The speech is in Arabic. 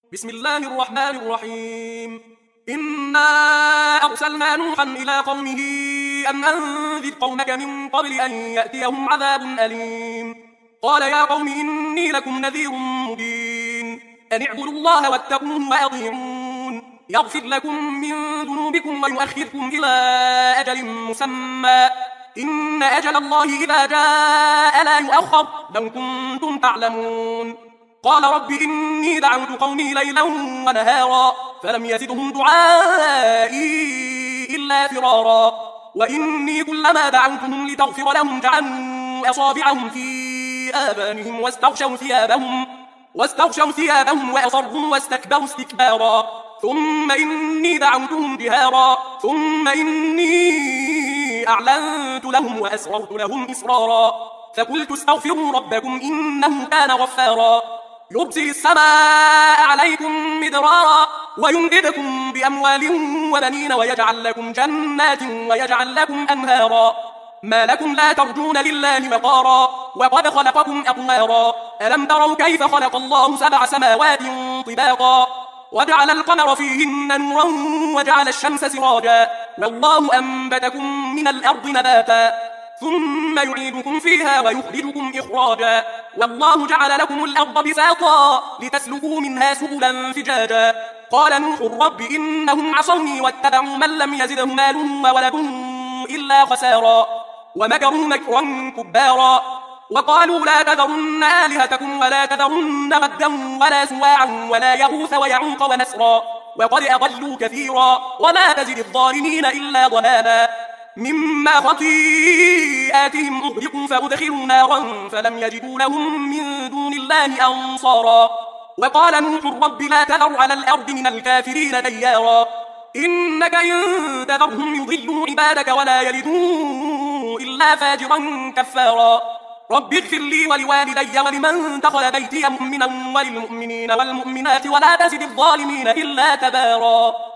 بسم الله الرحمن الرحيم. إنا أرسلنا نوحا إلى قومه أن أنذر قومك من قبل أن يأتيهم عذاب أليم. قال يا قوم إني لكم نذير مبين أن اعبدوا الله واتقوه وأطيعون يغفر لكم من ذنوبكم ويؤخركم إلى أجل مسمى إن أجل الله إذا جاء لا يؤخر لو كنتم تعلمون. قال رب إني دعوت قومي ليلا ونهارا فلم يزدهم دعائي إلا فرارا وإني كلما دعوتهم لتغفر لهم جعلوا أصابعهم في آذانهم واستغشوا ثيابهم وأصروا واستكبروا استكبارا ثم إني دعوتهم جهارا ثم إني أعلنت لهم وأسررت لهم إسرارا فقلت استغفروا ربكم إنه كان غفارا يرسل السماء عليكم مدرارا ويمددكم بأموال وبنين ويجعل لكم جنات ويجعل لكم أنهارا ما لكم لا ترجون لله وقارا وقد خلقكم أطوارا ألم تروا كيف خلق الله 7 سماوات طباقا وجعل القمر فيهن نورا وجعل الشمس سراجا والله أنبتكم من الأرض نباتا ثم يعيدكم فيها ويخرجكم إخراجا والله جعل لكم الأرض بساطا لتسلكوا منها سبلا فجاجا قال نوح رب إنهم عصوني واتبعوا من لم يزده ماله وولده إلا خسارا ومكروا مكرا كبارا وقالوا لا تذرن آلهتكم ولا تذرن ودا ولا سواعا ولا يغوث ويعوق ونسرا وقد أضلوا كثيرا ولا تزد الظالمين إلا ضلالا مما خطيئاتهم أغرقوا فأدخلوا نارا فلم يجدوا لهم من دون الله أنصارا وقال نوح رب لا تذر على الأرض من الكافرين ديارا إنك إن تذرهم يضلوا عبادك ولا يلدوا إلا فاجرا كفارا رب اغفر لي ولوالدي ولمن دخل بيتي مؤمنا وللمؤمنين والمؤمنات ولا تزد الظالمين إلا تبارا.